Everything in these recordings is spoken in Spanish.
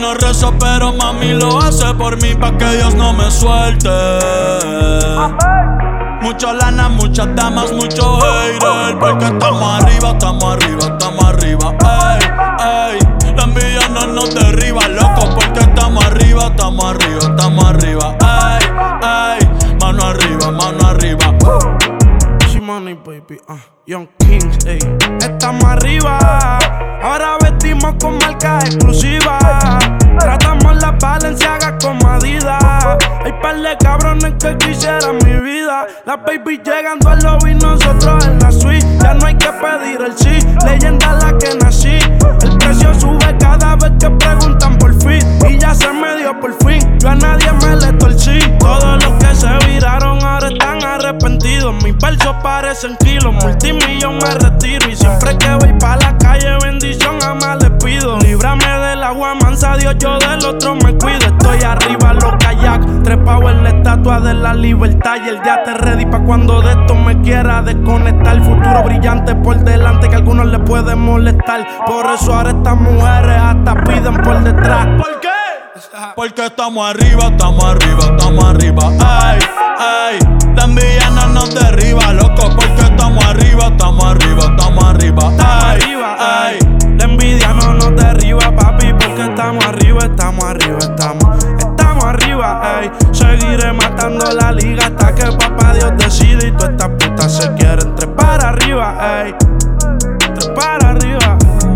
lo rezo, pero mami lo hace por mí, pa' que Dios no me suelte. Mucha lana, muchas damas, mucho hater, porque estamos arriba, estamos arriba, estamos arriba. Ey, ey, la envidia no nos derriba, loco, porque estamos arriba, estamos arriba, estamos arriba. Ey, ey, mano arriba, mano arriba. Money, baby, Young Kings, ey. Estamos arriba, ahora vestimos con marcas exclusivas. Tratamos las Balenciagas como Adidas. Hay par de cabrones que quisieran mi vida. Las baby llegando al lobby, nosotros en la suite. Ya no hay que pedir el sí, leyenda la que nací. El precio sube cada vez que preguntan por fin, y ya se me dio por fin. Yo a nadie me le torcí. Todos los que se viraron ahora están arrepentidos. Mis versos parecen kilos, multimillón me retiro. Y siempre que voy pa' la calle, bendición jamás les pido. Líbrame del agua mansa, Dios, yo del otro me cuido. Estoy arriba los kayak, trepado en la estatua de la libertad. Y el día te ready pa' cuando de esto me quiera desconectar. Futuro brillante por delante que a algunos les puede molestar. Por eso ahora estas mujeres hasta piden por detrás. ¿Por qué? Porque estamos arriba, estamos arriba, estamos arriba. Ay, ay, la envidia no nos derriba, loco, porque estamos arriba, estamos arriba, estamos arriba. Ay, ay, la envidia no nos derriba, papi, porque estamos arriba, estamos arriba, estamos arriba, ey. Seguiré matando la liga hasta que papá Dios decide y todas estas putas se quieren trepar arriba, ey. Trepar arriba.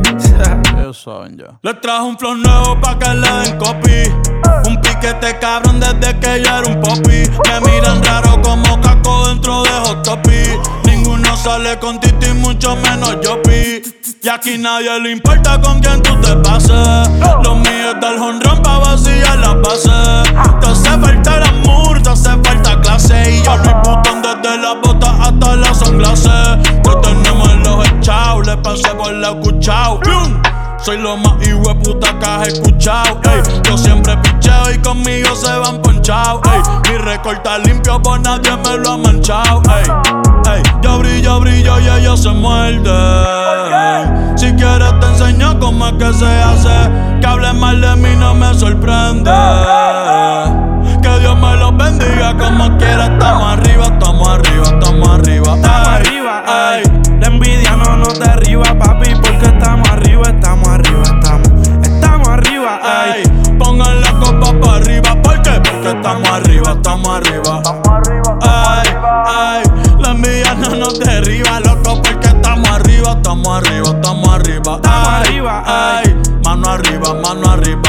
Le trajo un flow nuevo pa' que le den copy. Un piquete cabrón desde que yo era un popi. Me miran raro como caco dentro de Hot Topic. Ninguno sale con Titi, mucho menos yo pi. Y aquí nadie le importa con quién tú te pases. Lo mío es dar jonrón pa' vaciar las bases. Te hace falta el amor, te hace falta clase. Y yo Luis Butón desde las botas hasta las sunglasses. Que tenemos en los echados, le pasé por la cuchao. Soy lo más hijueputa que has escuchado, ey. Yo siempre picheo y conmigo se van ponchados, ey. Mi récord está limpio, por nadie me lo ha manchado, ey. Ey. Yo brillo y ellos se muerden. Si quieres te enseño cómo es que se hace. Que hable mal de mí no me sorprende. Que Dios me los bendiga como quiera. Estamos arriba, estamos arriba, estamos arriba. Estamos arriba, ey. La envidia no nos derriba, papi, porque estamos arriba, estamos arriba, estamos arriba, ey. Pongan la copa para arriba, ¿por qué? Porque estamos arriba, estamos arriba. Ay, ay, la envidia no nos derriba, loco, porque estamos arriba, estamos arriba, estamos arriba. Estamos arriba, ay, mano arriba, mano arriba.